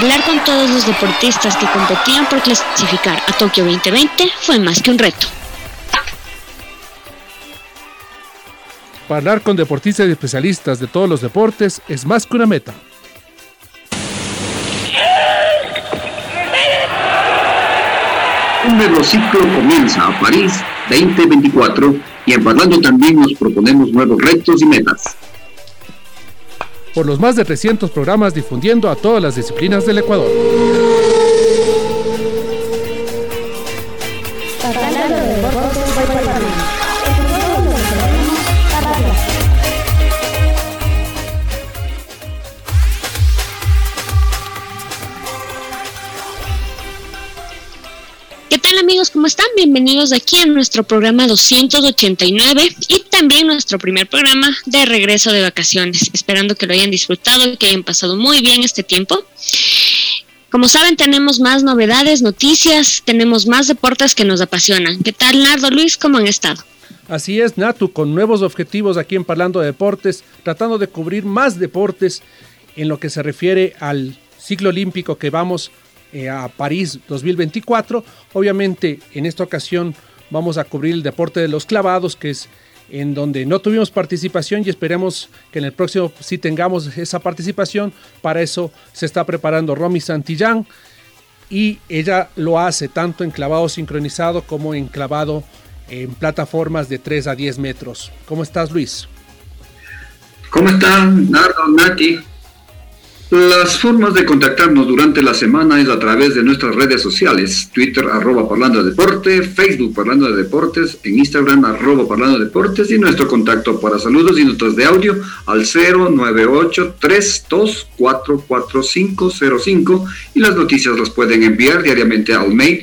Hablar con todos los deportistas que competían por clasificar a Tokio 2020 fue más que un reto. Hablar con deportistas y especialistas de todos los deportes es más que una meta. Un nuevo ciclo comienza a París 2024 y en Parlando también nos proponemos nuevos retos y metas. Por los más de 300 programas difundiendo a todas las disciplinas del Ecuador. ¿Qué tal, amigos? ¿Cómo están? Bienvenidos aquí a nuestro programa 289 y también nuestro primer programa de regreso de vacaciones. Esperando que lo hayan disfrutado y que hayan pasado muy bien este tiempo. Como saben, tenemos más novedades, noticias, tenemos más deportes que nos apasionan. ¿Qué tal, Nardo, Luis? ¿Cómo han estado? Así es, Natu, con nuevos objetivos aquí en Parlando de Deportes, tratando de cubrir más deportes en lo que se refiere al ciclo olímpico que vamos a París 2024. Obviamente en esta ocasión vamos a cubrir el deporte de los clavados, que es en donde no tuvimos participación y esperemos que en el próximo sí tengamos esa participación. Para eso se está preparando Romy Santillán y ella lo hace tanto en clavado sincronizado como en clavado en plataformas de 3 a 10 metros. ¿Cómo estás, Luis? ¿Cómo están, Nardo, Nati? Las formas de contactarnos durante la semana es a través de nuestras redes sociales: Twitter @Parlando de Deporte, Facebook Parlando de Deportes, en Instagram @Parlando de Deportes, y nuestro contacto para saludos y notas de audio al 098-3244505, y las noticias las pueden enviar diariamente al mail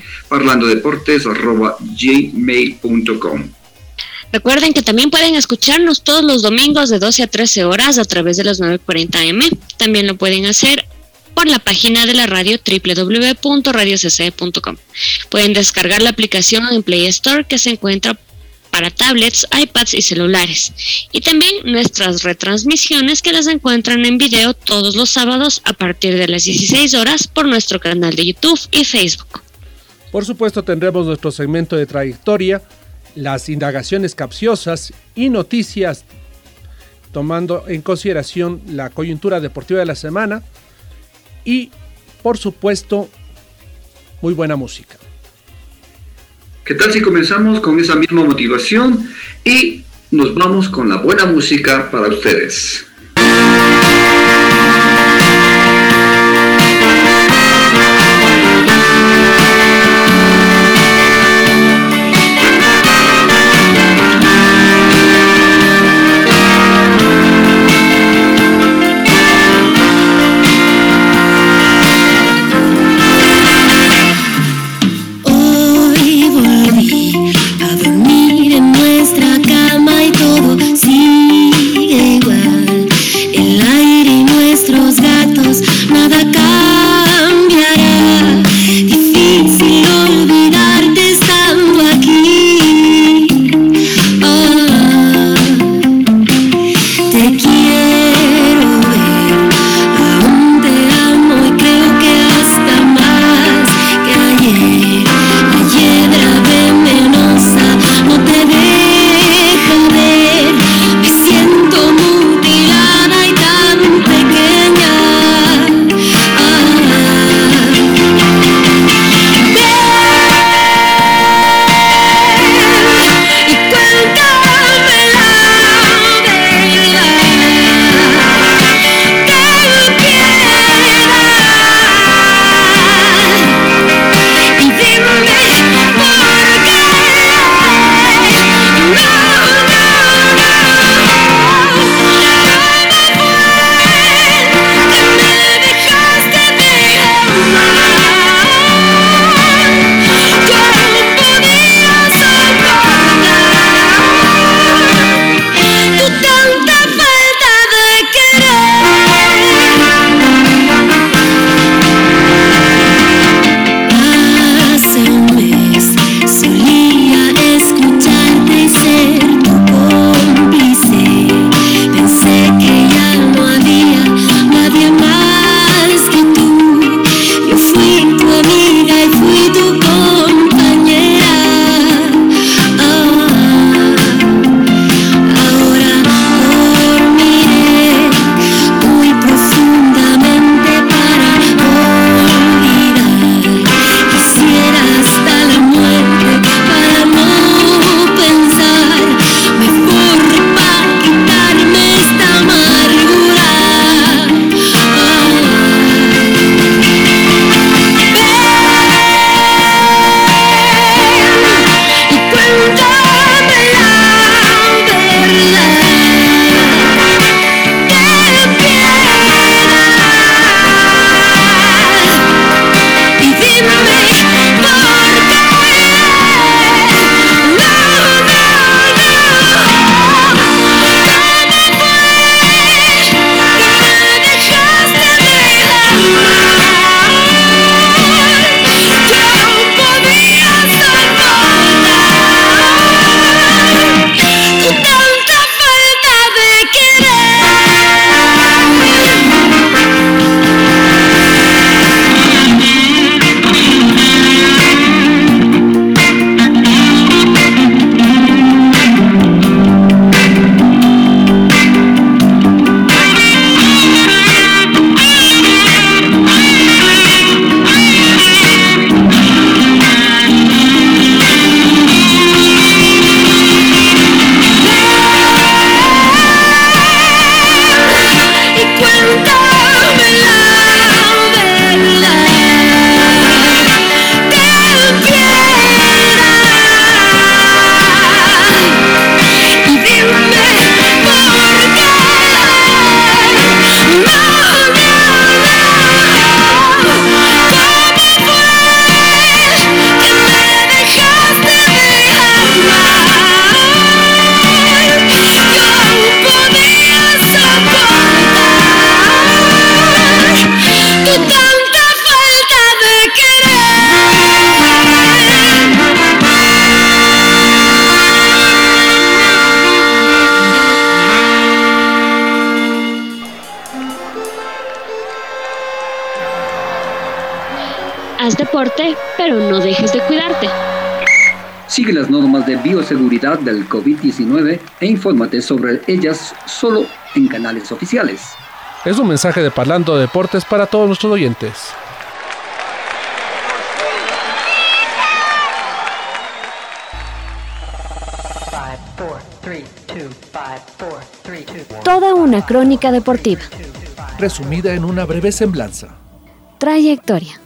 parlandodeportes@gmail.com. Recuerden que también pueden escucharnos todos los domingos de 12 a 13 horas a través de las 9:40 AM. También lo pueden hacer por la página de la radio www.radiocc.com. Pueden descargar la aplicación en Play Store, que se encuentra para tablets, iPads y celulares. Y también nuestras retransmisiones, que las encuentran en video todos los sábados a partir de las 16 horas por nuestro canal de YouTube y Facebook. Por supuesto, tendremos nuestro segmento de trayectoria, las indagaciones capciosas y noticias, tomando en consideración la coyuntura deportiva de la semana y, por supuesto, muy buena música. ¿Qué tal si comenzamos con esa misma motivación y nos vamos con la buena música para ustedes? Sigue igual. Haz deporte, pero no dejes de cuidarte. Sigue las normas de bioseguridad del COVID-19 e infórmate sobre ellas solo en canales oficiales. Es un mensaje de Parlando de Deportes para todos nuestros oyentes. Toda una crónica deportiva. Resumida en una breve semblanza. Trayectoria.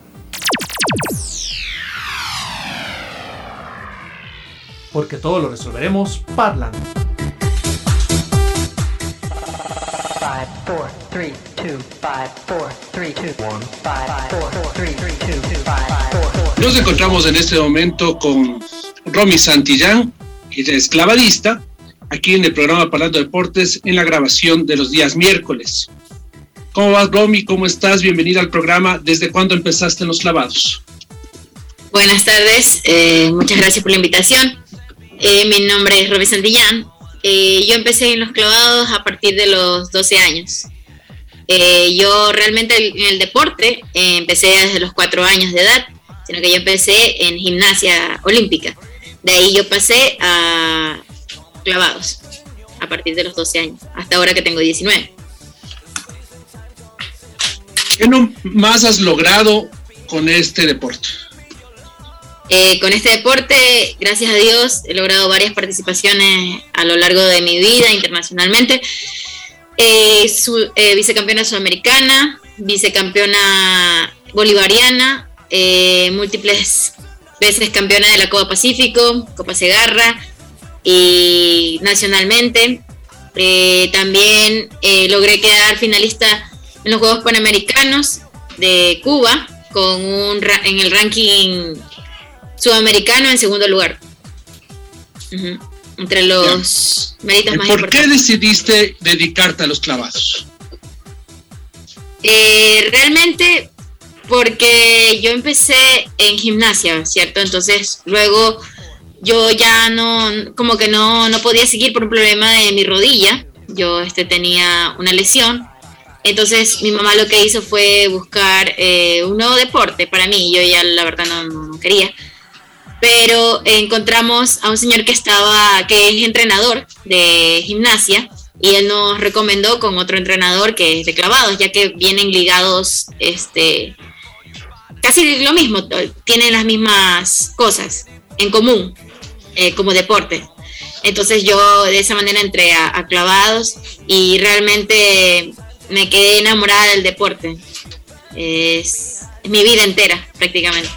Porque todo lo resolveremos parlando. 5, 4, 3, 2, 5, 4, 3, 2, 1, 5, 4, 3, 2, 5, 4. Nos encontramos en este momento con Romy Santillán, ella es clavadista, aquí en el programa Parlando Deportes, en la grabación de los días miércoles. ¿Cómo vas, Romy? ¿Cómo estás? Bienvenida al programa. ¿Desde cuándo empezaste en los clavados? Buenas tardes, muchas gracias por la invitación. Mi nombre es Romy Santillán. Yo empecé en los clavados a partir de los 12 años. Yo realmente en el deporte empecé desde los 4 años de edad, sino que yo empecé en gimnasia olímpica. De ahí yo pasé a clavados a partir de los 12 años, hasta ahora que tengo 19. ¿Qué más has logrado con este deporte? Con este deporte, gracias a Dios, he logrado varias participaciones a lo largo de mi vida internacionalmente. Vicecampeona sudamericana, vicecampeona bolivariana, múltiples veces campeona de la Copa Pacífico, Copa Segarra y nacionalmente. También logré quedar finalista en los Juegos Panamericanos de Cuba en el ranking sudamericano en segundo lugar. Entre los méritos más importantes. ¿Por qué decidiste dedicarte a los clavados? Realmente porque yo empecé en gimnasia, ¿cierto? Entonces luego yo ya no podía seguir por un problema de mi rodilla. Yo tenía una lesión. Entonces mi mamá lo que hizo fue buscar un nuevo deporte para mí. Yo ya la verdad no quería. Pero encontramos a un señor que es entrenador de gimnasia, y él nos recomendó con otro entrenador que es de clavados, ya que vienen ligados casi lo mismo, tienen las mismas cosas en común como deporte. Entonces yo de esa manera entré a clavados y realmente me quedé enamorada del deporte. Es mi vida entera prácticamente.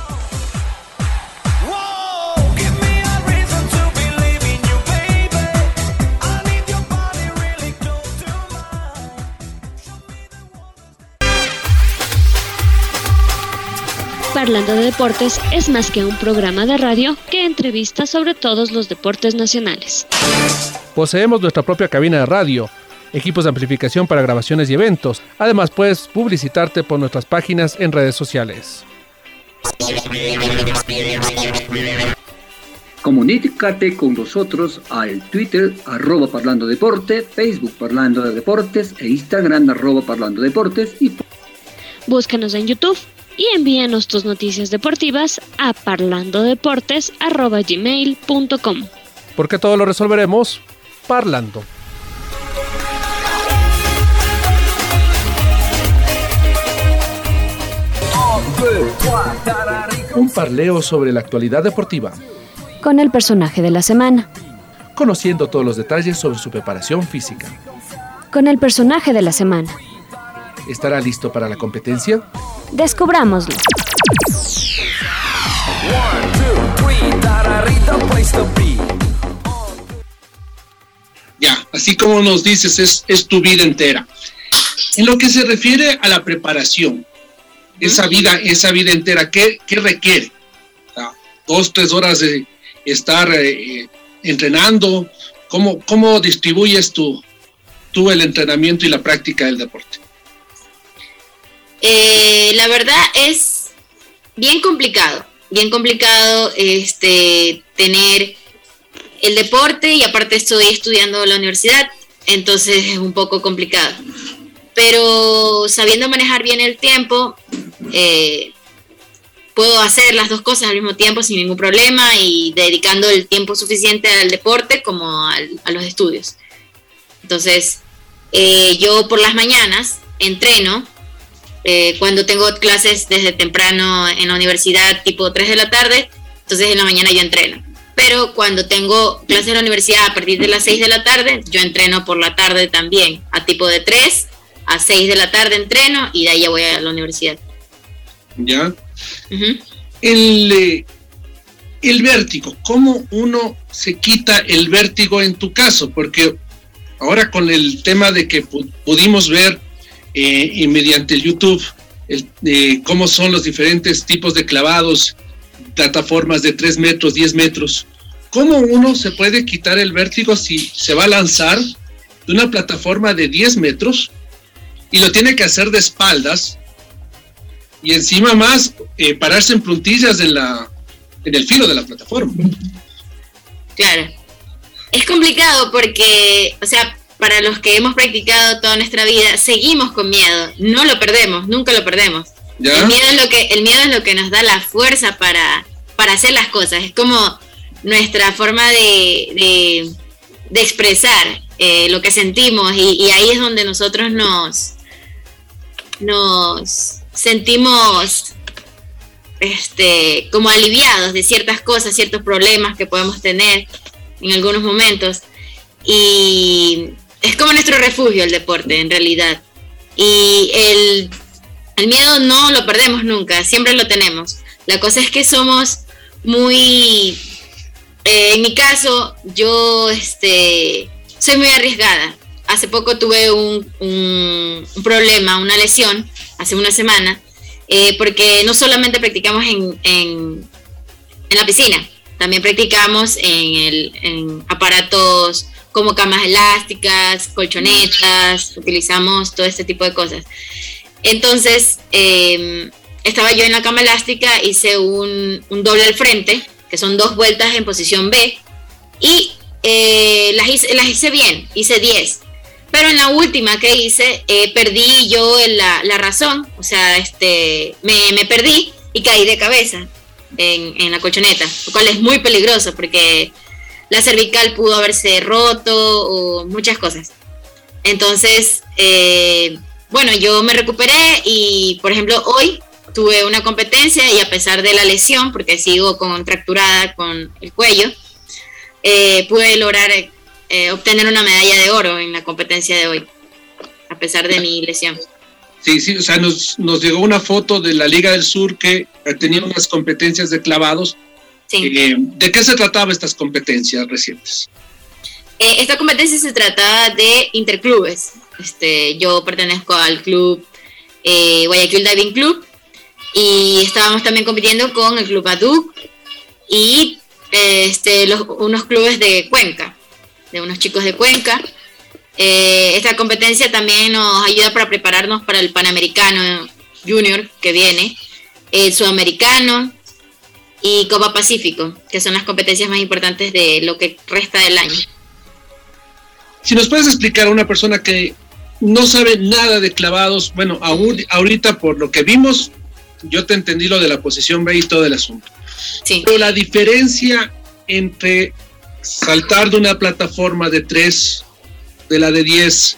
Parlando de Deportes es más que un programa de radio que entrevista sobre todos los deportes nacionales. Poseemos nuestra propia cabina de radio, equipos de amplificación para grabaciones y eventos. Además, puedes publicitarte por nuestras páginas en redes sociales. Comunícate con nosotros al Twitter @ParlandoDeporte, Facebook Parlando de Deportes e Instagram @ParlandoDeportes y búscanos en YouTube y envíanos tus noticias deportivas a parlandodeportes@gmail.com. Porque todo lo resolveremos parlando. Un parleo sobre la actualidad deportiva. Con el personaje de la semana. Conociendo todos los detalles sobre su preparación física. Con el personaje de la semana. ¿Estará listo para la competencia? Descubrámoslo. Ya, así como nos dices, es tu vida entera. En lo que se refiere a la preparación, esa vida entera, ¿qué requiere? O sea, 2-3 horas de estar entrenando. ¿Cómo distribuyes tú el entrenamiento y la práctica del deporte? La verdad es bien complicado tener el deporte, y aparte estoy estudiando en la universidad, entonces es un poco complicado. Pero sabiendo manejar bien el tiempo, puedo hacer las dos cosas al mismo tiempo sin ningún problema y dedicando el tiempo suficiente al deporte como a los estudios. Entonces, yo por las mañanas entreno, cuando tengo clases desde temprano en la universidad, tipo 3 de la tarde, entonces en la mañana yo entreno. Pero cuando tengo clases en la universidad a partir de las 6 de la tarde, yo entreno por la tarde también, a tipo de 3 a 6 de la tarde entreno y de ahí ya voy a la universidad. ¿Ya? Uh-huh. El vértigo, ¿cómo uno se quita el vértigo en tu caso? Porque ahora con el tema de que pudimos ver y mediante el YouTube cómo son los diferentes tipos de clavados, plataformas de 3 metros, 10 metros, ¿cómo uno se puede quitar el vértigo si se va a lanzar de una plataforma de 10 metros y lo tiene que hacer de espaldas y encima más pararse en puntillas en el filo de la plataforma? Claro, es complicado porque, o sea, para los que hemos practicado toda nuestra vida, seguimos con miedo, no lo perdemos, nunca lo perdemos. ¿Ya? El miedo es lo que nos da la fuerza para hacer las cosas, es como nuestra forma de expresar lo que sentimos y ahí es donde nosotros nos sentimos como aliviados de ciertas cosas, ciertos problemas que podemos tener en algunos momentos, y es como nuestro refugio el deporte en realidad, y el miedo no lo perdemos nunca, siempre lo tenemos. La cosa es que somos muy, en mi caso, yo soy muy arriesgada. Hace poco tuve un problema, una lesión, hace una semana, porque no solamente practicamos en la piscina, también practicamos en aparatos como camas elásticas, colchonetas, utilizamos todo este tipo de cosas. Entonces, estaba yo en la cama elástica, hice un doble al frente, que son 2 vueltas en posición B, y las hice bien, hice 10. Pero en la última que hice, perdí yo la razón, o sea, me perdí y caí de cabeza en la colchoneta, lo cual es muy peligroso porque la cervical pudo haberse roto o muchas cosas. Entonces, bueno, yo me recuperé y, por ejemplo, hoy tuve una competencia y a pesar de la lesión, porque sigo contracturada con el cuello, pude lograr obtener una medalla de oro en la competencia de hoy, a pesar de mi lesión. Sí, o sea, nos llegó una foto de la Liga del Sur que tenía unas competencias de clavados. Sí. ¿De qué se trataba estas competencias recientes? Esta competencia se trataba de interclubes. Yo pertenezco al club Guayaquil Diving Club y estábamos también compitiendo con el club ADUC y unos clubes de Cuenca, de unos chicos de Cuenca. Esta competencia también nos ayuda para prepararnos para el Panamericano Junior que viene, el Sudamericano y Copa Pacífico, que son las competencias más importantes de lo que resta del año. Si nos puedes explicar a una persona que no sabe nada de clavados, bueno, ahorita por lo que vimos, yo te entendí lo de la posición B y todo el asunto. Sí. Pero la diferencia entre saltar de una plataforma de 3, de la de 10,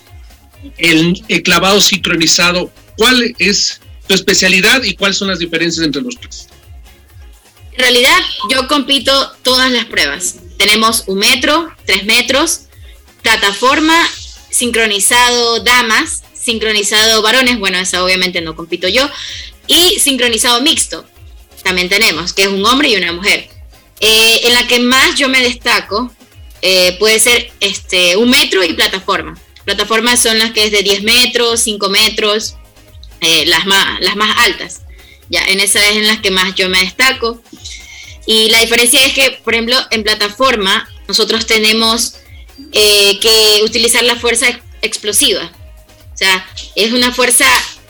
el clavado sincronizado, ¿cuál es tu especialidad y cuáles son las diferencias entre los tres? En realidad, yo compito todas las pruebas. Tenemos 1 metro, 3 metros, plataforma, sincronizado damas, sincronizado varones, bueno, esa obviamente no compito yo, y sincronizado mixto, también tenemos, que es un hombre y una mujer. En la que más yo me destaco puede ser 1 metro y plataforma. Plataformas son las que es de 10 metros, 5 metros, las más altas. Ya, en esas es en las que más yo me destaco. Y la diferencia es que, por ejemplo, en plataforma nosotros tenemos que utilizar la fuerza explosiva. O sea, es una fuerza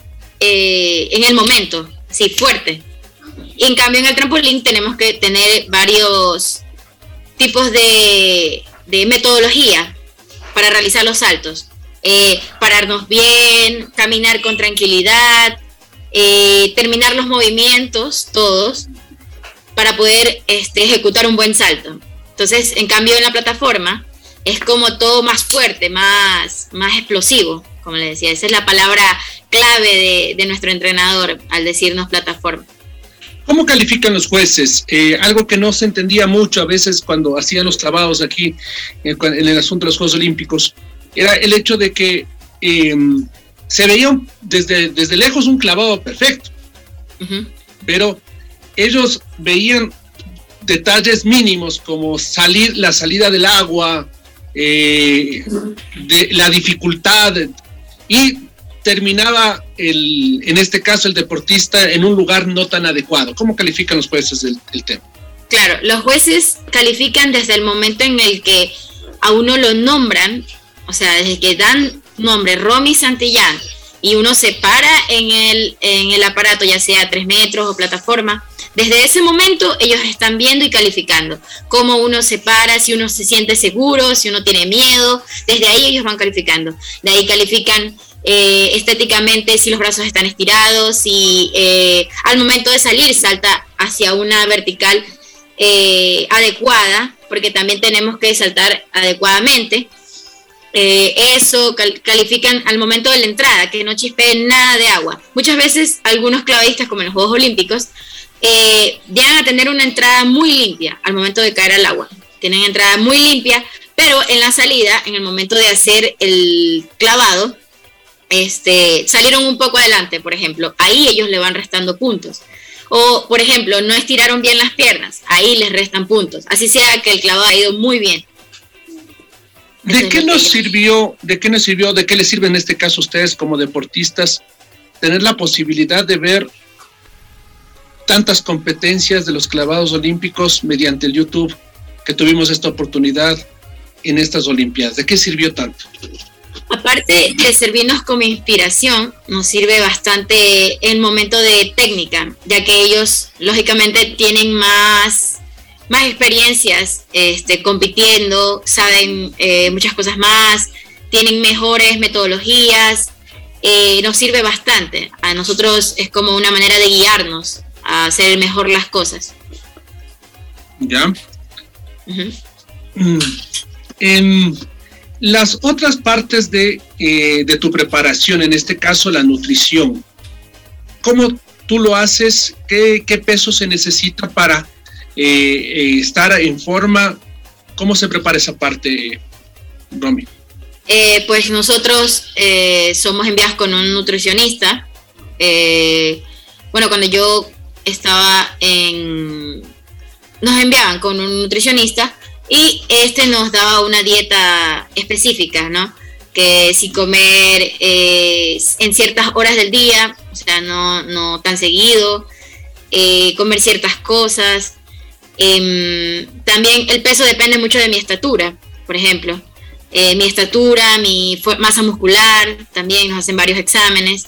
en el momento, así fuerte. Y en cambio en el trampolín tenemos que tener varios tipos de metodología para realizar los saltos. Pararnos bien, caminar con tranquilidad, terminar los movimientos todos para poder ejecutar un buen salto. Entonces, en cambio, en la plataforma es como todo más fuerte, más explosivo, como le decía. Esa es la palabra clave de nuestro entrenador al decirnos plataforma. ¿Cómo califican los jueces? Algo que no se entendía mucho a veces cuando hacían los clavados aquí en el asunto de los Juegos Olímpicos, era el hecho de que se veía desde lejos un clavado perfecto, uh-huh. Pero ellos veían detalles mínimos como la salida del agua, de la dificultad, y terminaba en este caso el deportista en un lugar no tan adecuado. ¿Cómo califican los jueces el tema? Claro, los jueces califican desde el momento en el que a uno lo nombran, o sea, desde que dan nombre Romy Santillán y uno se para en el aparato, ya sea 3 metros o plataforma. Desde ese momento ellos están viendo y calificando cómo uno se para, si uno se siente seguro, si uno tiene miedo. Desde ahí ellos van calificando. De ahí califican estéticamente si los brazos están estirados, si al momento de salir salta hacia una vertical adecuada, porque también tenemos que saltar adecuadamente. Eso califican al momento de la entrada, que no chispee nada de agua. Muchas veces algunos clavadistas, como en los Juegos Olímpicos, llegan a tener una entrada muy limpia al momento de caer al agua. Tienen entrada muy limpia, pero en la salida, en el momento de hacer el clavado, salieron un poco adelante, por ejemplo. Ahí ellos le van restando puntos. O, por ejemplo, no estiraron bien las piernas. Ahí les restan puntos. Así sea que el clavado ha ido muy bien. ¿De qué nos sirvió, de qué les sirve en este caso a ustedes como deportistas tener la posibilidad de ver tantas competencias de los clavados olímpicos mediante el YouTube, que tuvimos esta oportunidad en estas Olimpiadas? ¿De qué sirvió tanto? Aparte de servirnos como inspiración, nos sirve bastante el momento de técnica, ya que ellos lógicamente tienen más experiencias compitiendo, saben muchas cosas más, tienen mejores metodologías, nos sirve bastante. A nosotros es como una manera de guiarnos a hacer mejor las cosas. ¿Ya? Uh-huh. En las otras partes de tu preparación, en este caso la nutrición, ¿cómo tú lo haces? ¿Qué peso se necesita para estar en forma? ¿Cómo se prepara esa parte, Romy? Pues nosotros somos enviados con un nutricionista. Cuando yo estaba nos enviaban con un nutricionista y nos daba una dieta específica, ¿no? Que si comer en ciertas horas del día, o sea, no tan seguido, comer ciertas cosas. También el peso depende mucho de mi estatura, por ejemplo. Mi estatura, mi masa muscular, también nos hacen varios exámenes.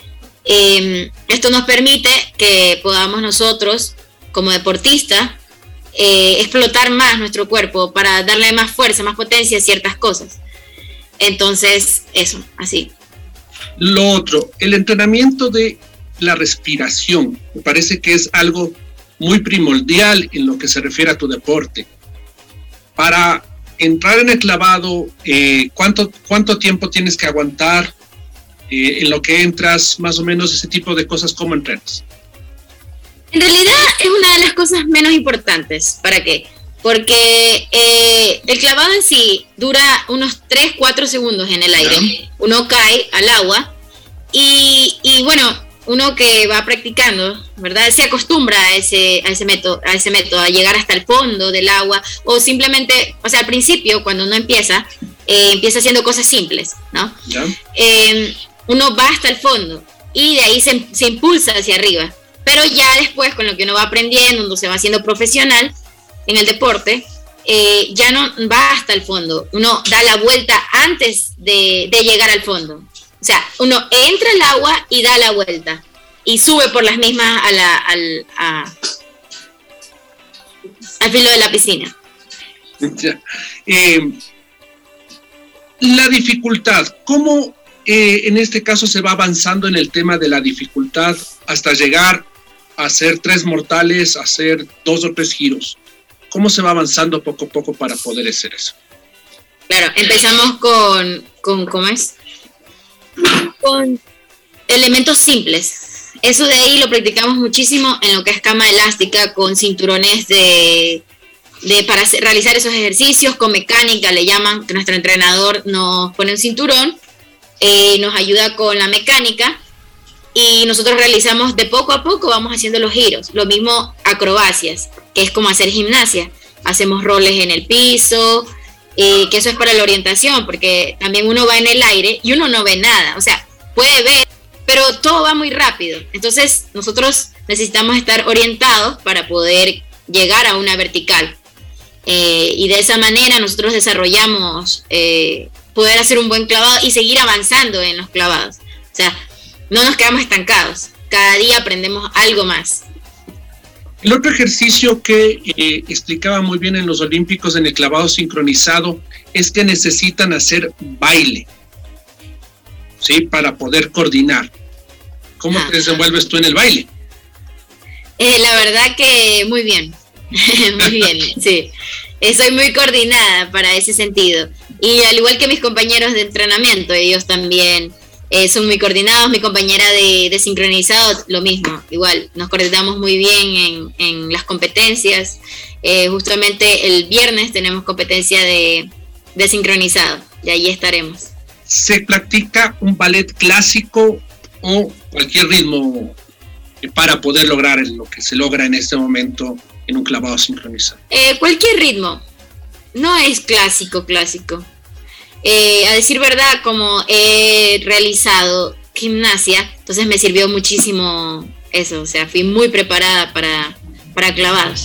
Esto nos permite que podamos nosotros, como deportistas, explotar más nuestro cuerpo para darle más fuerza, más potencia a ciertas cosas. Entonces, eso, así. Lo otro, el entrenamiento de la respiración, me parece que es algo muy primordial en lo que se refiere a tu deporte. Para entrar en el clavado, ¿cuánto tiempo tienes que aguantar en lo que entras? Más o menos ese tipo de cosas, ¿cómo entrenas? En realidad es una de las cosas menos importantes. ¿Para qué? Porque el clavado en sí dura unos 3-4 segundos en el aire. Uno cae al agua y uno que va practicando, ¿verdad? Se acostumbra a ese método, a llegar hasta el fondo del agua, o simplemente, o sea, al principio, cuando uno empieza haciendo cosas simples, ¿no? Uno va hasta el fondo y de ahí se impulsa hacia arriba. Pero ya después, con lo que uno va aprendiendo, uno se va haciendo profesional en el deporte, ya no va hasta el fondo. Uno da la vuelta antes de llegar al fondo. O sea, uno entra al agua y da la vuelta y sube por las mismas al filo de la piscina. La dificultad, ¿cómo en este caso se va avanzando en el tema de la dificultad hasta llegar a hacer 3 mortales, a hacer 2 o 3 giros? ¿Cómo se va avanzando poco a poco para poder hacer eso? Claro, empezamos con ¿cómo es? Con elementos simples. Eso de ahí lo practicamos muchísimo en lo que es cama elástica, con cinturones para realizar esos ejercicios, con mecánica, le llaman, que nuestro entrenador nos pone un cinturón, nos ayuda con la mecánica, y nosotros realizamos de poco a poco, vamos haciendo los giros. Lo mismo acrobacias, que es como hacer gimnasia. Hacemos roles en el piso, que eso es para la orientación, porque también uno va en el aire y uno no ve nada, o sea, puede ver, pero todo va muy rápido. Entonces nosotros necesitamos estar orientados para poder llegar a una vertical, y de esa manera nosotros desarrollamos poder hacer un buen clavado y seguir avanzando en los clavados. O sea, no nos quedamos estancados, cada día aprendemos algo más. El otro ejercicio que explicaba muy bien en los Olímpicos, en el clavado sincronizado, es que necesitan hacer baile, ¿sí? Para poder coordinar. ¿Cómo te desenvuelves tú en el baile? La verdad que muy bien, muy bien, sí. Soy muy coordinada para ese sentido. Y al igual que mis compañeros de entrenamiento, ellos también son muy coordinados. Mi compañera de sincronizado, lo mismo, igual, nos coordinamos muy bien en las competencias. Justamente el viernes tenemos competencia de sincronizado, y ahí estaremos. ¿Se practica un ballet clásico o cualquier ritmo para poder lograr lo que se logra en este momento en un clavado sincronizado? Cualquier ritmo, no es clásico. A decir verdad, como he realizado gimnasia, entonces me sirvió muchísimo eso, o sea, fui muy preparada para clavados.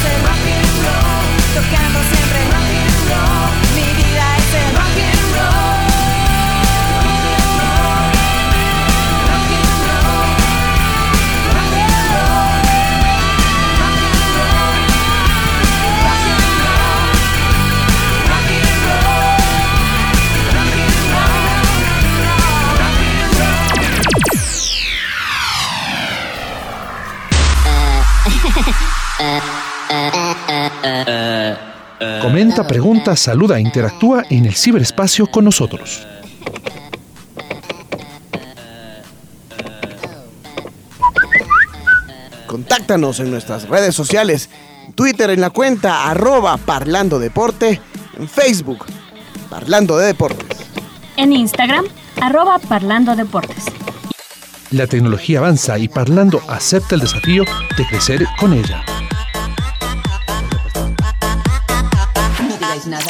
Tocando siempre rock and roll, mi vida es el rock and roll. Comenta, pregunta, saluda e interactúa en el ciberespacio con nosotros. Contáctanos en nuestras redes sociales, Twitter en la cuenta @parlandodeporte, en Facebook, Parlando de Deportes. En Instagram, @parlandodeportes. La tecnología avanza y Parlando acepta el desafío de crecer con ella. No digáis nada.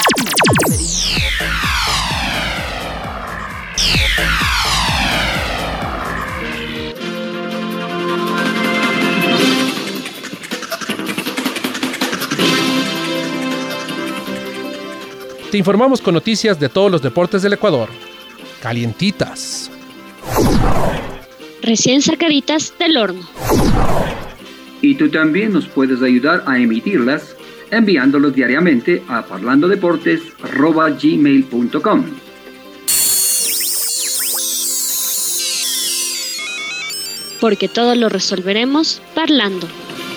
Te informamos con noticias de todos los deportes del Ecuador. Calientitas. Recién sacaditas del horno. Y tú también nos puedes ayudar a emitirlas enviándolos diariamente a parlandodeportes@gmail.com. Porque todo lo resolveremos parlando.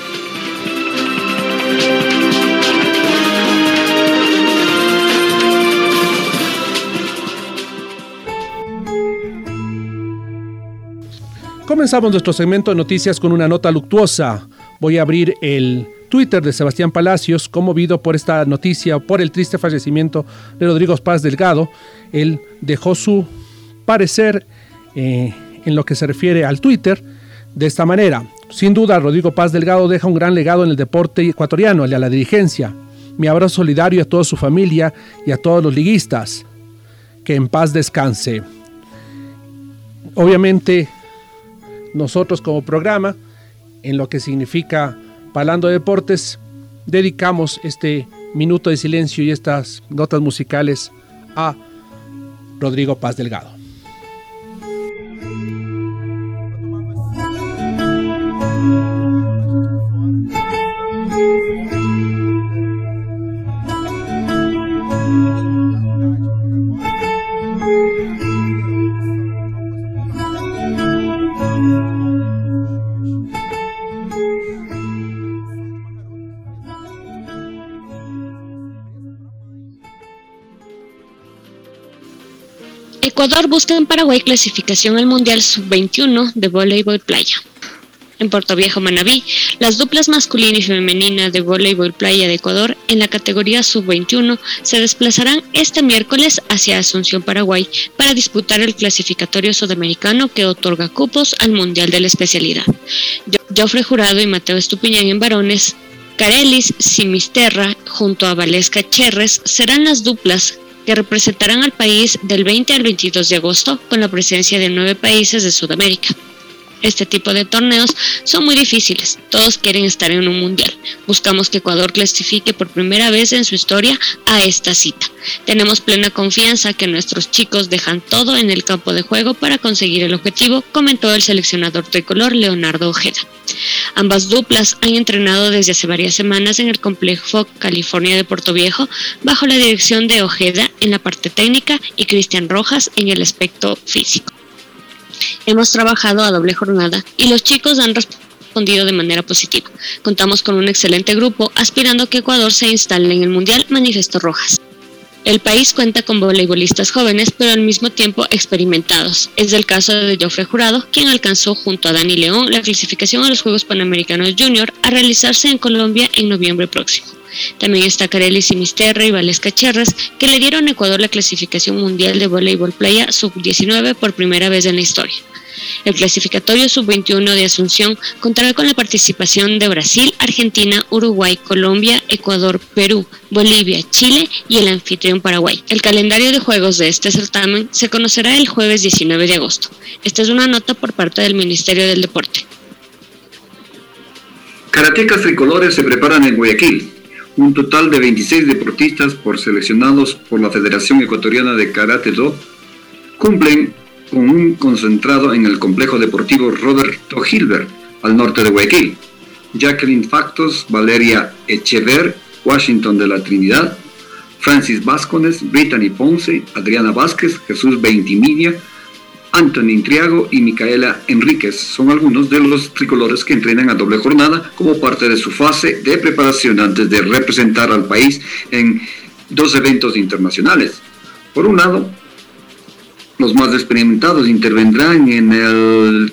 Comenzamos nuestro segmento de noticias con una nota luctuosa. Voy a abrir el Twitter de Sebastián Palacios, conmovido por esta noticia, por el triste fallecimiento de Rodrigo Paz Delgado. Él dejó su parecer en lo que se refiere al Twitter de esta manera. Sin duda, Rodrigo Paz Delgado deja un gran legado en el deporte ecuatoriano y a la dirigencia. Mi abrazo solidario a toda su familia y a todos los liguistas. Que en paz descanse. Obviamente, nosotros como programa, en lo que significa Parlando de Deportes, dedicamos este minuto de silencio y estas notas musicales a Rodrigo Paz Delgado. Ecuador busca en Paraguay clasificación al Mundial Sub-21 de voleibol playa. En Puerto Viejo, Manabí, las duplas masculina y femenina de voleibol playa de Ecuador en la categoría Sub-21 se desplazarán este miércoles hacia Asunción, Paraguay, para disputar el clasificatorio sudamericano que otorga cupos al Mundial de la especialidad. Jofre Jurado y Mateo Estupiñán en varones, Carelis Simisterra junto a Valesca Cherres serán las duplas que representarán al país del 20 al 22 de agosto con la presencia de 9 países de Sudamérica. Este tipo de torneos son muy difíciles, todos quieren estar en un mundial. Buscamos que Ecuador clasifique por primera vez en su historia a esta cita. Tenemos plena confianza que nuestros chicos dejan todo en el campo de juego para conseguir el objetivo, comentó el seleccionador tricolor Leonardo Ojeda. Ambas duplas han entrenado desde hace varias semanas en el complejo California de Puerto Viejo bajo la dirección de Ojeda en la parte técnica y Cristian Rojas en el aspecto físico. Hemos trabajado a doble jornada y los chicos han respondido de manera positiva. Contamos con un excelente grupo aspirando a que Ecuador se instale en el Mundial, manifestó Rojas. El país cuenta con voleibolistas jóvenes, pero al mismo tiempo experimentados. Es el caso de Jofre Jurado, quien alcanzó junto a Dani León la clasificación a los Juegos Panamericanos Junior a realizarse en Colombia en noviembre próximo. También está Carelis Simisterra y Valesca Cherres, que le dieron a Ecuador la clasificación mundial de voleibol playa sub-19 por primera vez en la historia. El clasificatorio sub-21 de Asunción contará con la participación de Brasil, Argentina, Uruguay, Colombia, Ecuador, Perú, Bolivia, Chile y el anfitrión Paraguay. El calendario de juegos de este certamen se conocerá el jueves 19 de agosto. Esta es una nota por parte del Ministerio del Deporte. Karatecas tricolores se preparan en Guayaquil. Un total de 26 deportistas seleccionados por la Federación Ecuatoriana de Karate Do cumplen con un concentrado en el complejo deportivo Roberto Gilbert, al norte de Guayaquil. Jacqueline Factos, Valeria Echever, Washington de la Trinidad, Francis Vázquez, Brittany Ponce, Adriana Vázquez, Jesús Veintimilla, Anthony Triago y Micaela Enríquez son algunos de los tricolores que entrenan a doble jornada como parte de su fase de preparación antes de representar al país en 2 eventos internacionales. Por un lado, los más experimentados intervendrán en el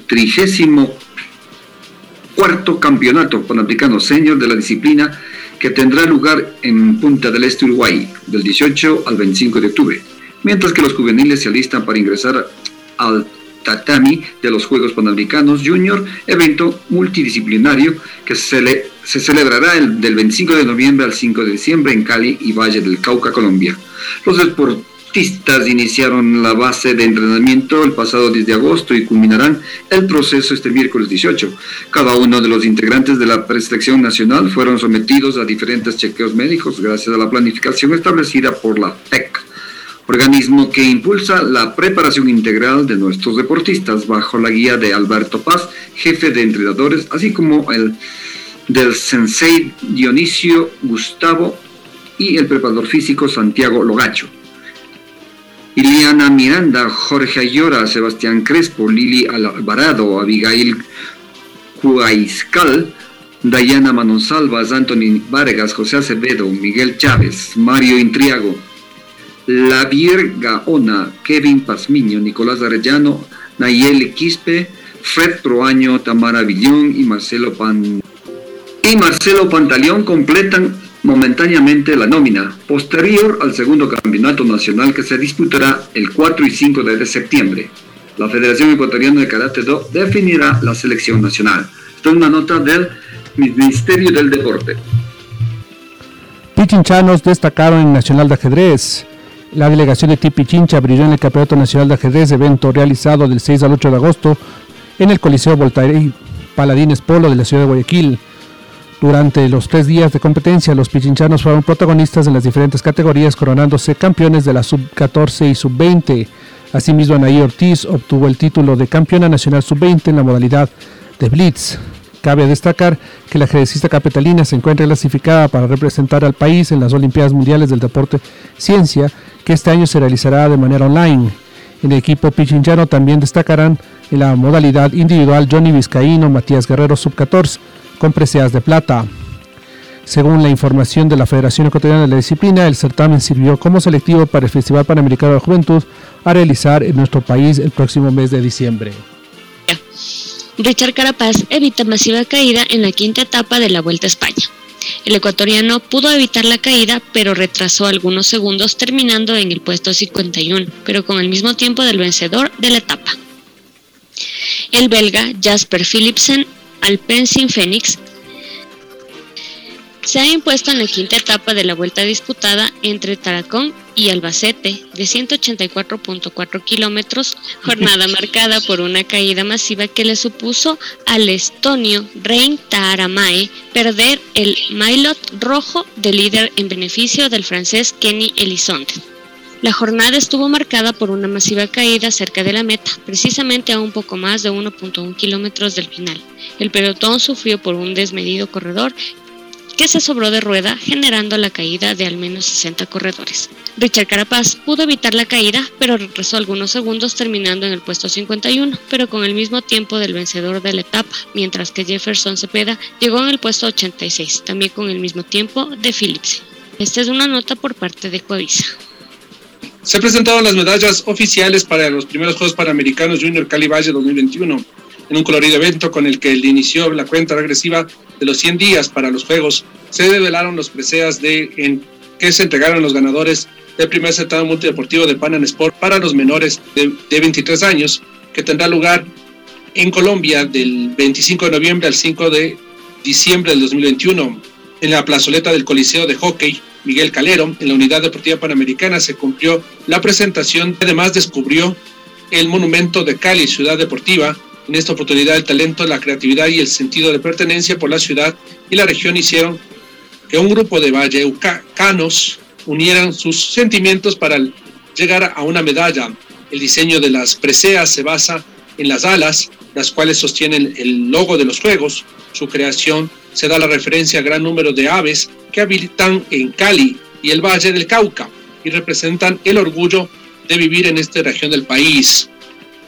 34º Campeonato Panamericano Senior de la disciplina, que tendrá lugar en Punta del Este, Uruguay, del 18 al 25 de octubre, mientras que los juveniles se alistan para ingresar al tatami de los Juegos Panamericanos Junior, evento multidisciplinario que se celebrará del 25 de noviembre al 5 de diciembre en Cali y Valle del Cauca, Colombia. Los deportistas iniciaron la base de entrenamiento el pasado 10 de agosto y culminarán el proceso este miércoles 18. Cada uno de los integrantes de la preselección nacional fueron sometidos a diferentes chequeos médicos gracias a la planificación establecida por la PEC, organismo que impulsa la preparación integral de nuestros deportistas bajo la guía de Alberto Paz, jefe de entrenadores, así como el del sensei Dionisio Gustavo y el preparador físico Santiago Logacho. Iliana Miranda, Jorge Ayora, Sebastián Crespo, Lili Alvarado, Abigail Cuaizcal, Dayana Manonsalvas, Anthony Vargas, José Acevedo, Miguel Chávez, Mario Intriago, La Vierga Ona, Kevin Pazmiño, Nicolás Arellano, Nayeli Quispe, Fred Proaño, Tamara Villón y Marcelo Pantaleón completan momentáneamente la nómina, posterior al segundo campeonato nacional que se disputará el 4 y 5 de septiembre. La Federación Ecuatoriana de Karate Do definirá la selección nacional. Esta es una nota del Ministerio del Deporte. Pichinchanos destacaron en Nacional de Ajedrez. La delegación de Tipichincha brilló en el Campeonato Nacional de Ajedrez, evento realizado del 6 al 8 de agosto en el Coliseo Voltaire Paladines Polo de la ciudad de Guayaquil. Durante los 3 días de competencia, los pichinchanos fueron protagonistas en las diferentes categorías, coronándose campeones de la sub-14 y sub-20. Asimismo, Anaí Ortiz obtuvo el título de campeona nacional sub-20 en la modalidad de Blitz. Cabe destacar que la ajedrecista capitalina se encuentra clasificada para representar al país en las Olimpiadas Mundiales del Deporte Ciencia, que este año se realizará de manera online. En el equipo pichinchano también destacarán en la modalidad individual Johnny Vizcaíno, Matías Guerrero sub-14, con preseas de plata. Según la información de la Federación Ecuatoriana de la Disciplina, el certamen sirvió como selectivo para el Festival Panamericano de la Juventud a realizar en nuestro país el próximo mes de diciembre. Richard Carapaz evita masiva caída en la quinta etapa de la Vuelta a España. El ecuatoriano pudo evitar la caída, pero retrasó algunos segundos, terminando en el puesto 51, pero con el mismo tiempo del vencedor de la etapa. El belga Jasper Philipsen Alpecin Phoenix se ha impuesto en la quinta etapa de la vuelta disputada entre Tarancón y Albacete de 184.4 kilómetros, jornada marcada por una caída masiva que le supuso al estonio Rein Taaramae perder el maillot rojo de líder en beneficio del francés Kenny Elissonde. La jornada estuvo marcada por una masiva caída cerca de la meta, precisamente a un poco más de 1.1 kilómetros del final. El pelotón sufrió por un desmedido corredor que se sobró de rueda, generando la caída de al menos 60 corredores. Richard Carapaz pudo evitar la caída, pero retrasó algunos segundos, terminando en el puesto 51, pero con el mismo tiempo del vencedor de la etapa, mientras que Jefferson Cepeda llegó en el puesto 86, también con el mismo tiempo de Phillips. Esta es una nota por parte de Coavisa. Se presentaron las medallas oficiales para los primeros Juegos Panamericanos Junior Cali Valle 2021, en un colorido evento con el que inició la cuenta regresiva de los 100 días para los Juegos. Se develaron los preseas que se entregaron a los ganadores del primer certamen multideportivo de Pan Am Sport para los menores de 23 años, que tendrá lugar en Colombia del 25 de noviembre al 5 de diciembre del 2021. En la plazoleta del Coliseo de Hockey Miguel Calero, en la Unidad Deportiva Panamericana, se cumplió la presentación. Además, descubrió el Monumento de Cali, Ciudad Deportiva. En esta oportunidad, el talento, la creatividad y el sentido de pertenencia por la ciudad y la región hicieron que un grupo de vallecaucanos unieran sus sentimientos para llegar a una medalla. El diseño de las preseas se basa en las alas, las cuales sostienen el logo de los Juegos. Su creación se da la referencia a gran número de aves que habitan en Cali y el Valle del Cauca y representan el orgullo de vivir en esta región del país.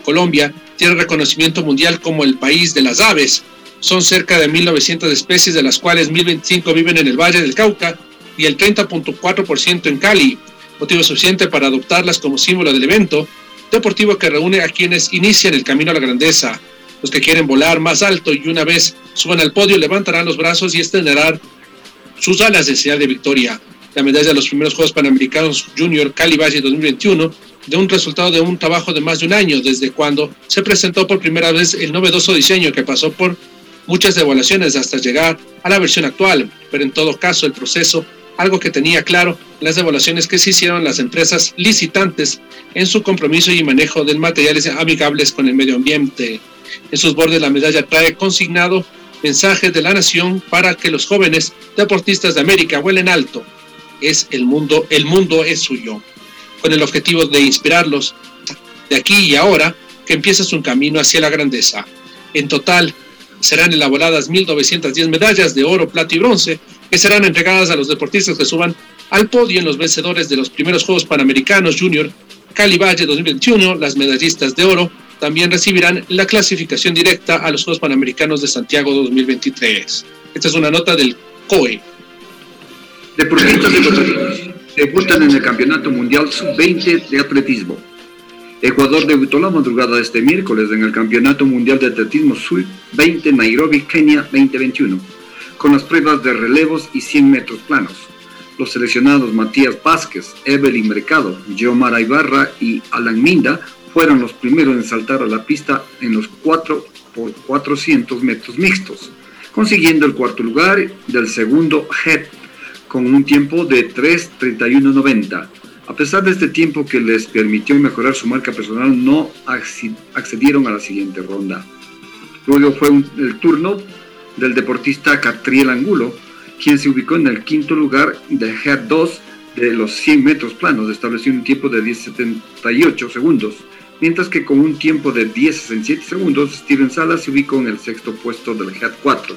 Colombia tiene reconocimiento mundial como el país de las aves. Son cerca de 1.900 especies, de las cuales 1.025 viven en el Valle del Cauca y el 30.4% en Cali, motivo suficiente para adoptarlas como símbolo del evento deportivo que reúne a quienes inician el camino a la grandeza. Los que quieren volar más alto y una vez suban al podio levantarán los brazos y extenderán sus alas de señal de victoria. La medalla de los primeros Juegos Panamericanos Junior Cali Valle 2021 de un resultado de un trabajo de más de un año, desde cuando se presentó por primera vez el novedoso diseño que pasó por muchas evaluaciones hasta llegar a la versión actual, pero en todo caso el proceso, algo que tenía claro las evaluaciones que se hicieron las empresas licitantes en su compromiso y manejo de materiales amigables con el medio ambiente. En sus bordes la medalla trae consignado mensajes de la nación para que los jóvenes deportistas de América vuelen alto. El mundo es suyo, con el objetivo de inspirarlos de aquí y ahora que empieza su camino hacia la grandeza. En total, serán elaboradas 1.910 medallas de oro, plata y bronce que serán entregadas a los deportistas que suban al podio en los vencedores de los primeros Juegos Panamericanos Junior Cali Valle 2021. Las medallistas de oro también recibirán la clasificación directa a los Juegos Panamericanos de Santiago 2023. Esta es una nota del COE. Deportistas ecuatorianos debutan en el Campeonato Mundial Sub-20 de Atletismo. Ecuador debutó la madrugada de este miércoles en el Campeonato Mundial de Atletismo Sub-20 Nairobi, Kenia 2021, con las pruebas de relevos y 100 metros planos. Los seleccionados Matías Vázquez, Evelyn Mercado, Giomara Ibarra y Alan Minda fueron los primeros en saltar a la pista en los 4x400 metros mixtos, consiguiendo el cuarto lugar del segundo head con un tiempo de 3:31.90. A pesar de este tiempo que les permitió mejorar su marca personal, no accedieron a la siguiente ronda. Luego fue el turno del deportista Catriel Angulo, quien se ubicó en el quinto lugar del Head 2 de los 100 metros planos, estableciendo un tiempo de 10:78 segundos, mientras que con un tiempo de 10:67 segundos, Steven Salas se ubicó en el sexto puesto del Head 4.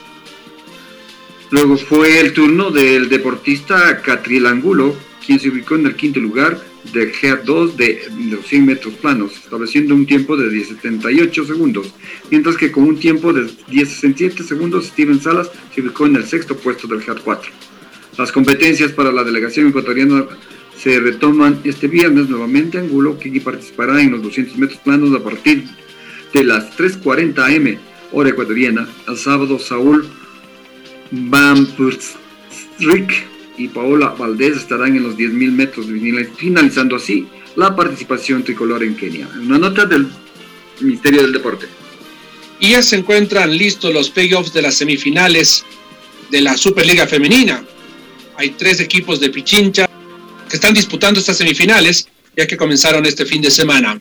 Luego fue el turno del deportista Catriel Angulo, quien se ubicó en el quinto lugar del Head 2 de los 100 metros planos, estableciendo un tiempo de 10:78 segundos, mientras que con un tiempo de 10:67 segundos, Steven Salas se ubicó en el sexto puesto del Head 4. Las competencias para la delegación ecuatoriana se retoman este viernes nuevamente. Angulo, que participará en los 200 metros planos a partir de las 3:40 am, hora ecuatoriana. El sábado, Saúl Van Purstrik y Paola Valdés estarán en los 10.000 metros, finalizando así la participación tricolor en Kenia. Una nota del Ministerio del Deporte. Y ya se encuentran listos los playoffs de las semifinales de la Superliga Femenina. Hay 3 equipos de Pichincha que están disputando estas semifinales, ya que comenzaron este fin de semana.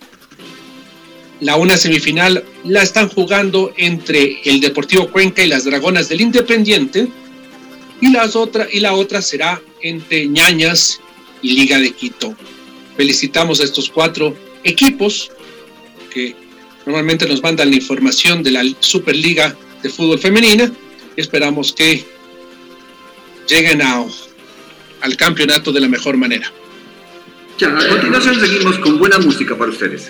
La una semifinal la están jugando entre el Deportivo Cuenca y las Dragonas del Independiente, y la otra será entre Ñañas y Liga de Quito. Felicitamos a estos 4 equipos que normalmente nos mandan la información de la Superliga de Fútbol Femenina y esperamos que lleguen al campeonato de la mejor manera. Ya, a continuación seguimos con buena música para ustedes.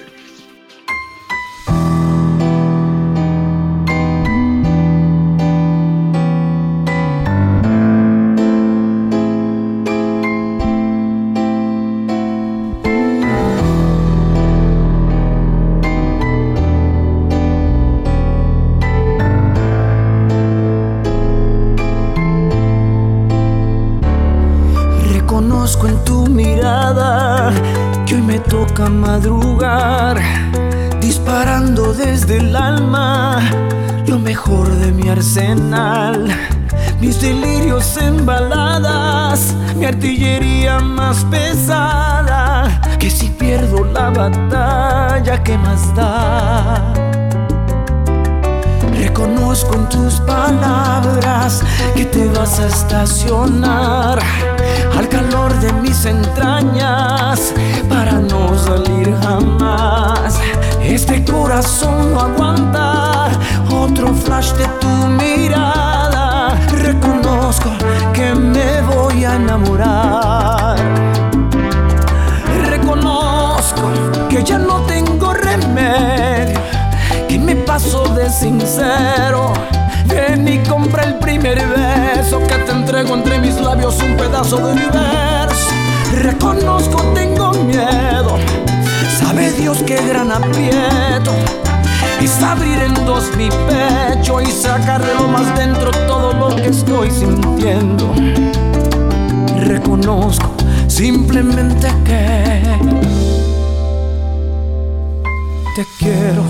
Madrugar, disparando desde el alma lo mejor de mi arsenal, mis delirios en baladas, mi artillería más pesada, que si pierdo la batalla, ¿qué más da? Reconozco en tus palabras que te vas a estacionar al calor de mis entrañas para no salir jamás. Este corazón no aguanta otro flash de tu mirada. Reconozco que me voy a enamorar. Reconozco que ya no tengo remedio sincero. Ven y compra el primer beso que te entrego entre mis labios, un pedazo de universo. Reconozco, tengo miedo. Sabe Dios qué gran aprieto es abrir en dos mi pecho y sacar de lo más dentro todo lo que estoy sintiendo. Reconozco simplemente que te quiero.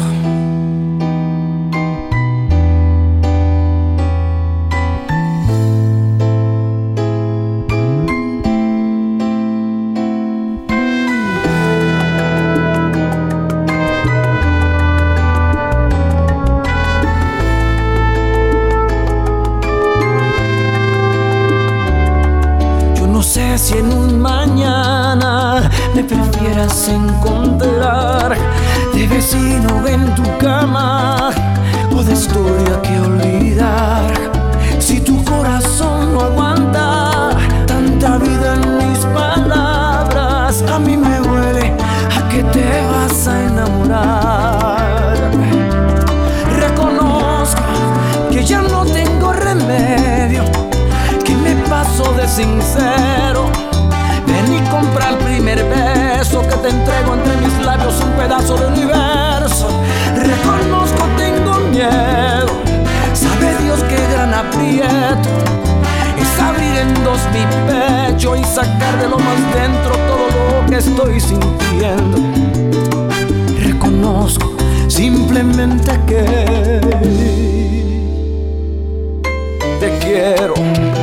Si en un mañana me prefieras encontrar de vecino en tu cama o de historia que olvidar. Si tu corazón no aguanta tanta vida en mis palabras, a mí me huele a que te vas a enamorar. Reconozco que ya no tengo remedio, que me paso de sincero. Ven y compra el primer beso que te entrego entre mis labios, un pedazo de universo. Reconozco, tengo miedo. Sabe Dios qué gran aprieto es abrir en dos mi pecho y sacar de lo más dentro todo lo que estoy sintiendo. Reconozco simplemente que te quiero.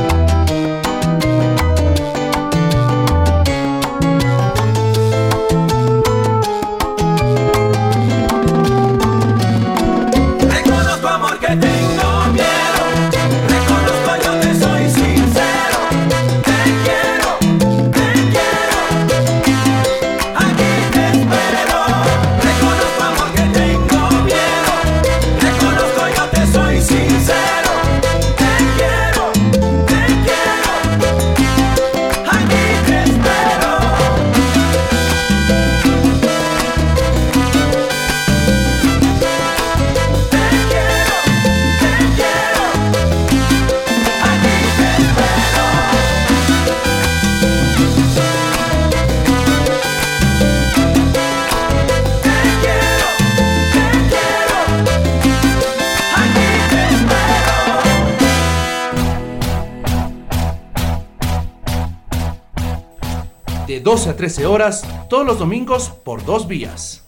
De 12 a 13 horas, todos los domingos por 2 vías.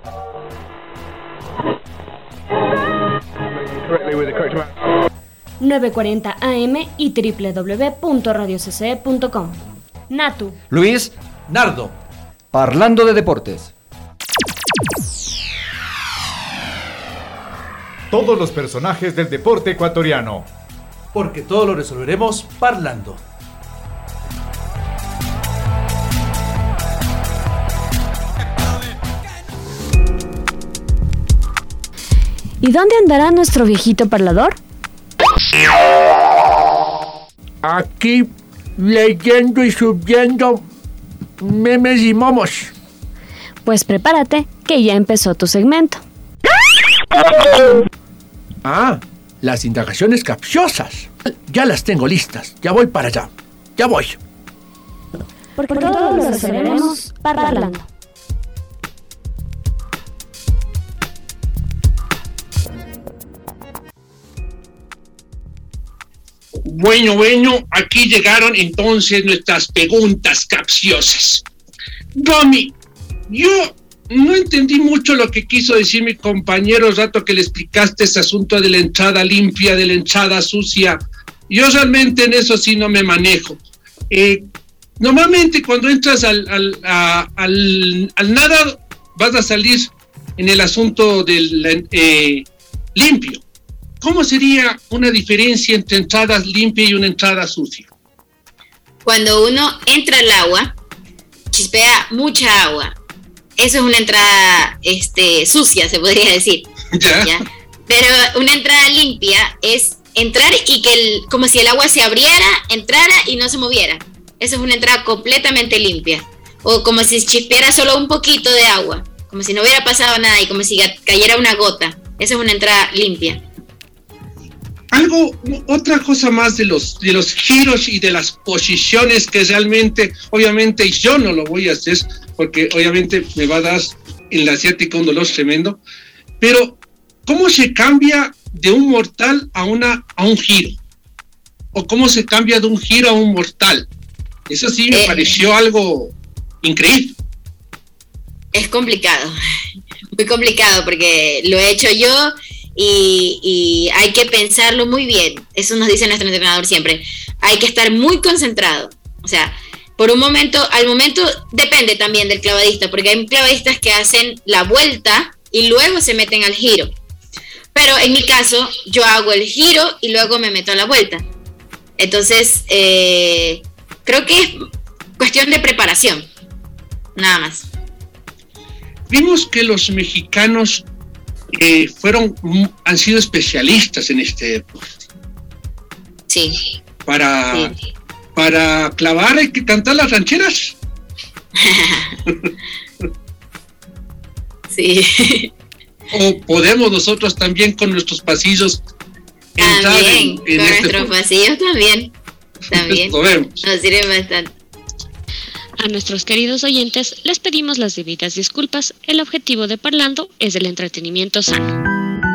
...9:40 AM y www.radiocce.com. Natu, Luis, Nardo, Parlando de Deportes. Todos los personajes del deporte ecuatoriano. Porque todo lo resolveremos parlando. ¿y dónde andará nuestro viejito parlador? Aquí, leyendo y subiendo memes y momos. Pues prepárate, que ya empezó tu segmento. Ah, las indagaciones capciosas. Ya las tengo listas, ya voy para allá. Ya voy. Porque todo lo resolveremos parlando. Bueno, aquí llegaron entonces nuestras preguntas capciosas. Domi, yo no entendí mucho lo que quiso decir mi compañero rato que le explicaste ese asunto de la entrada limpia, de la entrada sucia. Yo realmente en eso sí no me manejo. Normalmente cuando entras al nada vas a salir en el asunto del limpio. ¿Cómo sería una diferencia entre entradas limpias y una entrada sucia? Cuando uno entra al agua, chispea mucha agua. Eso es una entrada sucia, se podría decir. ¿Ya? Pero una entrada limpia es entrar y que como si el agua se abriera, entrara y no se moviera. Eso es una entrada completamente limpia. O como si chispeara solo un poquito de agua, como si no hubiera pasado nada y como si cayera una gota. Esa es una entrada limpia. Otra cosa más de los giros y de las posiciones que realmente, obviamente yo no lo voy a hacer porque obviamente me va a dar en la asiática un dolor tremendo, pero ¿cómo se cambia de un mortal a un giro? ¿O cómo se cambia de un giro a un mortal? Eso sí me pareció algo increíble. Es complicado, muy complicado porque lo he hecho yo y hay que pensarlo muy bien. Eso nos dice nuestro entrenador siempre. Hay que estar muy concentrado. O sea, al momento depende también del clavadista, porque hay clavadistas que hacen la vuelta y luego se meten al giro. Pero en mi caso, yo hago el giro y luego me meto a la vuelta. Entonces, creo que es cuestión de preparación, nada más. Vimos que los mexicanos han sido especialistas en este deporte. Sí. Para clavar hay que cantar las rancheras. Sí. O podemos nosotros también con nuestros pasillos entrar también, con nuestros pasillos también. Podemos. Nos sirve bastante. A nuestros queridos oyentes les pedimos las debidas disculpas. El objetivo de Parlando es el entretenimiento sano.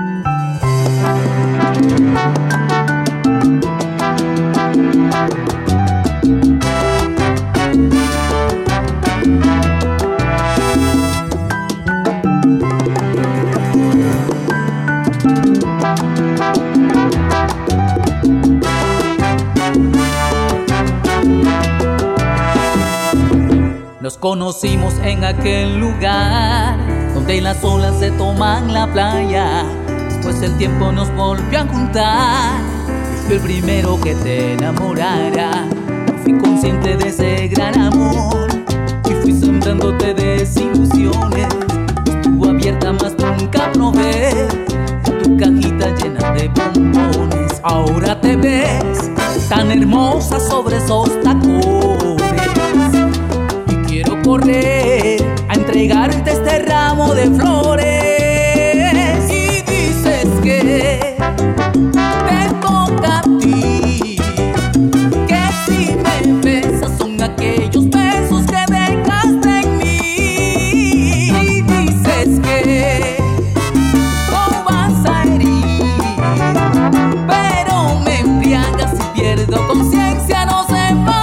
Nos conocimos en aquel lugar donde las olas se toman la playa. Después el tiempo nos volvió a juntar. Fui el primero que te enamorara. Fui consciente de ese gran amor y fui sembrándote desilusiones. Estuvo abierta más nunca probé tu cajita llena de bombones. Ahora te ves tan hermosa sobre esos tacones. Quiero correr a entregarte este ramo de flores. Y dices que te toca a ti, que si me besas son aquellos besos que dejaste en mí. Y dices que no vas a herir, pero me embriagas y pierdo conciencia, no se va.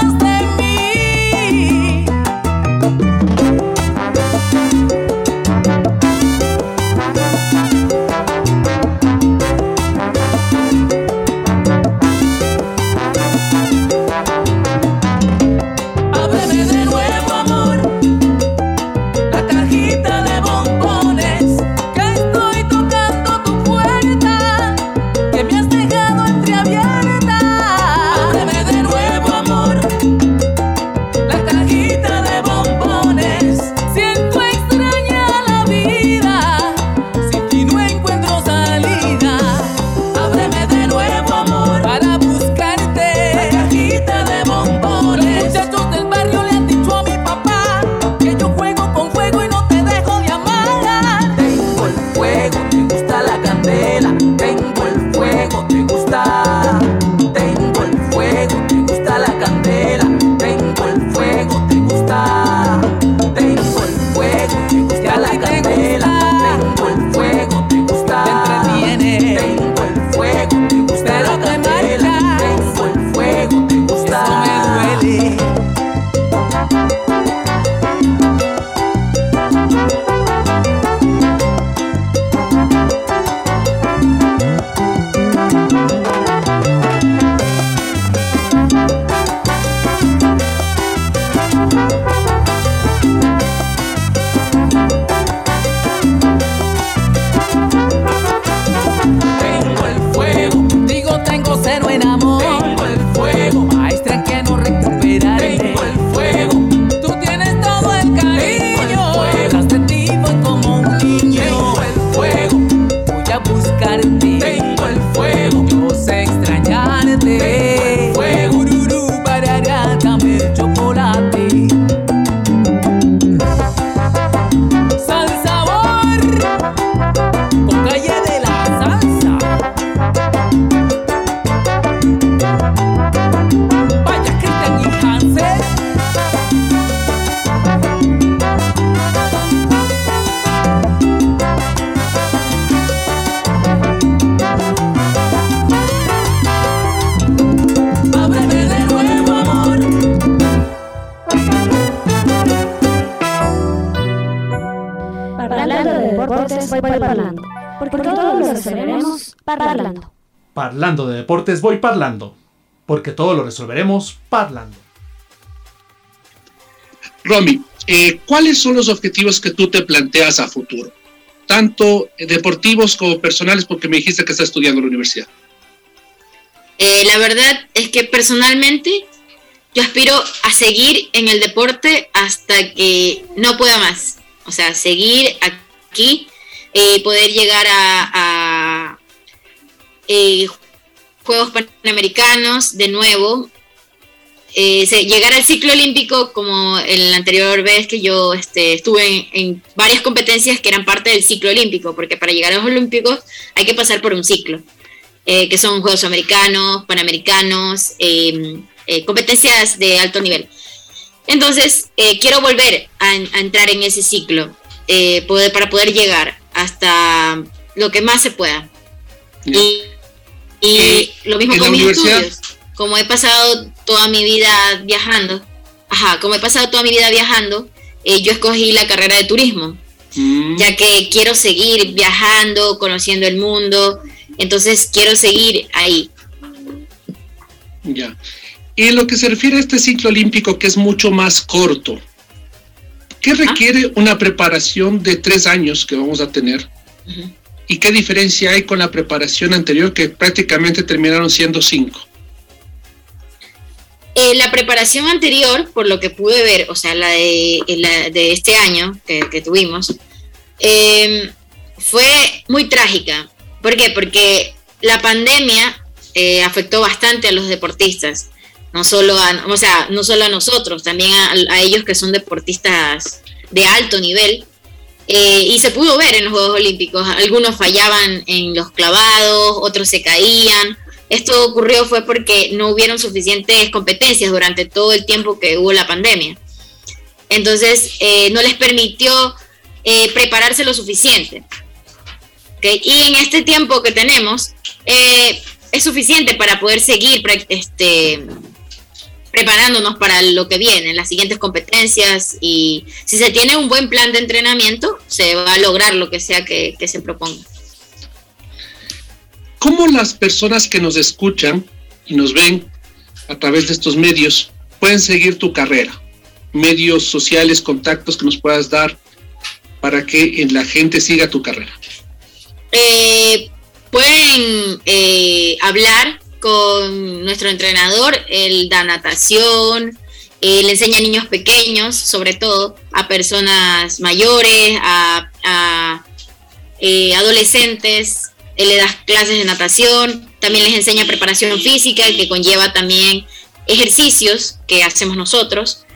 deportes voy parlando, porque todo lo resolveremos parlando. Parlando de deportes voy parlando, porque todo lo resolveremos parlando. Romy, ¿cuáles son los objetivos que tú te planteas a futuro? Tanto deportivos como personales, porque me dijiste que estás estudiando en la universidad. La verdad es que personalmente yo aspiro a seguir en el deporte hasta que no pueda más. O sea, seguir aquí, poder llegar a Juegos Panamericanos de nuevo, llegar al ciclo olímpico como en la anterior vez que yo estuve en varias competencias que eran parte del ciclo olímpico, porque para llegar a los olímpicos hay que pasar por un ciclo, que son Juegos Americanos, Panamericanos, competencias de alto nivel. Entonces, quiero volver a entrar en ese ciclo para poder llegar hasta lo que más se pueda. Y lo mismo con mis estudios. Como he pasado toda mi vida viajando, yo escogí la carrera de turismo, ya que quiero seguir viajando, conociendo el mundo, entonces quiero seguir ahí. Ya. Y en lo que se refiere a este ciclo olímpico, que es mucho más corto, ¿qué requiere una preparación de 3 años que vamos a tener? ¿Y qué diferencia hay con la preparación anterior, que prácticamente terminaron siendo 5? La preparación anterior, por lo que pude ver, o sea, la de este año que tuvimos, fue muy trágica. ¿Por qué? Porque la pandemia afectó bastante a los deportistas. No solo a nosotros, también a ellos que son deportistas de alto nivel. Y se pudo ver en los Juegos Olímpicos. Algunos fallaban en los clavados, otros se caían. Esto ocurrió fue porque no hubieron suficientes competencias durante todo el tiempo que hubo la pandemia. Entonces, no les permitió prepararse lo suficiente. ¿Okay? Y en este tiempo que tenemos, es suficiente para poder seguir preparándonos para lo que viene, las siguientes competencias, y si se tiene un buen plan de entrenamiento, se va a lograr lo que sea que se proponga. ¿Cómo las personas que nos escuchan y nos ven a través de estos medios pueden seguir tu carrera? Medios sociales, contactos que nos puedas dar para que la gente siga tu carrera. Pueden hablar con nuestro entrenador. Él da natación, le enseña a niños pequeños, sobre todo a personas mayores, a adolescentes. Él le da clases de natación, también les enseña preparación física, que conlleva también ejercicios que hacemos nosotros,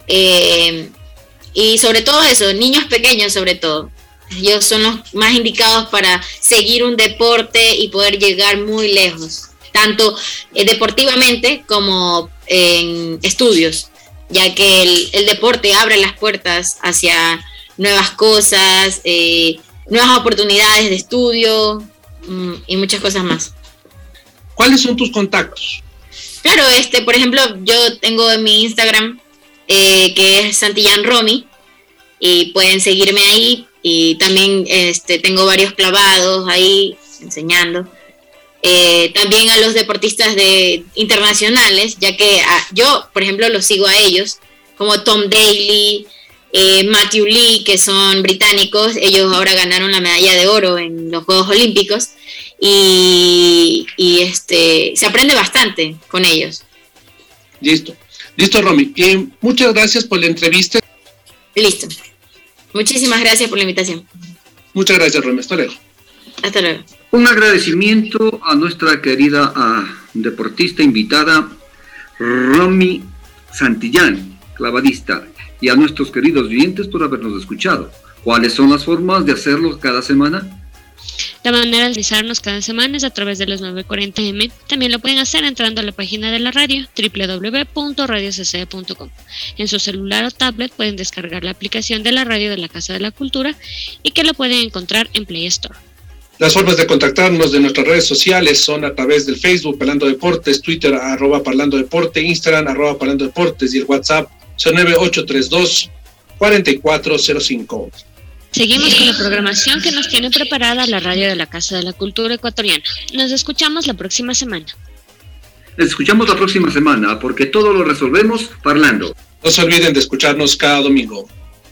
y sobre todo eso, niños pequeños sobre todo. Ellos son los más indicados para seguir un deporte y poder llegar muy lejos, tanto deportivamente como en estudios, ya que el deporte abre las puertas hacia nuevas cosas, nuevas oportunidades de estudio y muchas cosas más. ¿Cuáles son tus contactos? Claro, por ejemplo, yo tengo en mi Instagram, que es Santillán Romy, y pueden seguirme ahí, y también tengo varios clavados ahí enseñando. También a los deportistas internacionales, ya que yo, por ejemplo, los sigo a ellos, como Tom Daley, Matthew Lee, que son británicos. Ellos ahora ganaron la medalla de oro en los Juegos Olímpicos, y se aprende bastante con ellos. Listo, Romy. Muchas gracias por la entrevista. Listo. Muchísimas gracias por la invitación. Muchas gracias, Romy. Hasta luego. Hasta luego. Un agradecimiento a nuestra querida deportista invitada, Romy Santillán, clavadista, y a nuestros queridos oyentes por habernos escuchado. ¿Cuáles son las formas de hacerlo cada semana? La manera de realizarnos cada semana es a través de los 940M. También lo pueden hacer entrando a la página de la radio, www.radiocc.com. En su celular o tablet pueden descargar la aplicación de la radio de la Casa de la Cultura, y que lo pueden encontrar en Play Store. Las formas de contactarnos de nuestras redes sociales son a través del Facebook Parlando Deportes, Twitter @Parlando Deporte, Instagram @Parlando Deportes, y el WhatsApp son 9832-4405. Seguimos con la programación que nos tiene preparada la radio de la Casa de la Cultura Ecuatoriana. Nos escuchamos la próxima semana. Les escuchamos la próxima semana porque todo lo resolvemos parlando. No se olviden de escucharnos cada domingo.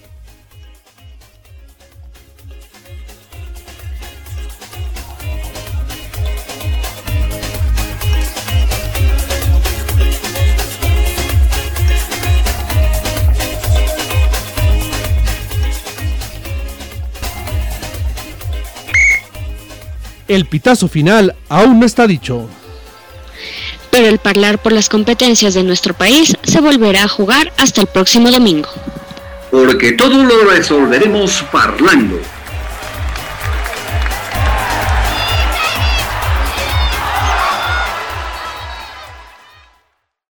El pitazo final aún no está dicho. Pero el Parlar por las competencias de nuestro país se volverá a jugar hasta el próximo domingo. Porque todo lo resolveremos parlando.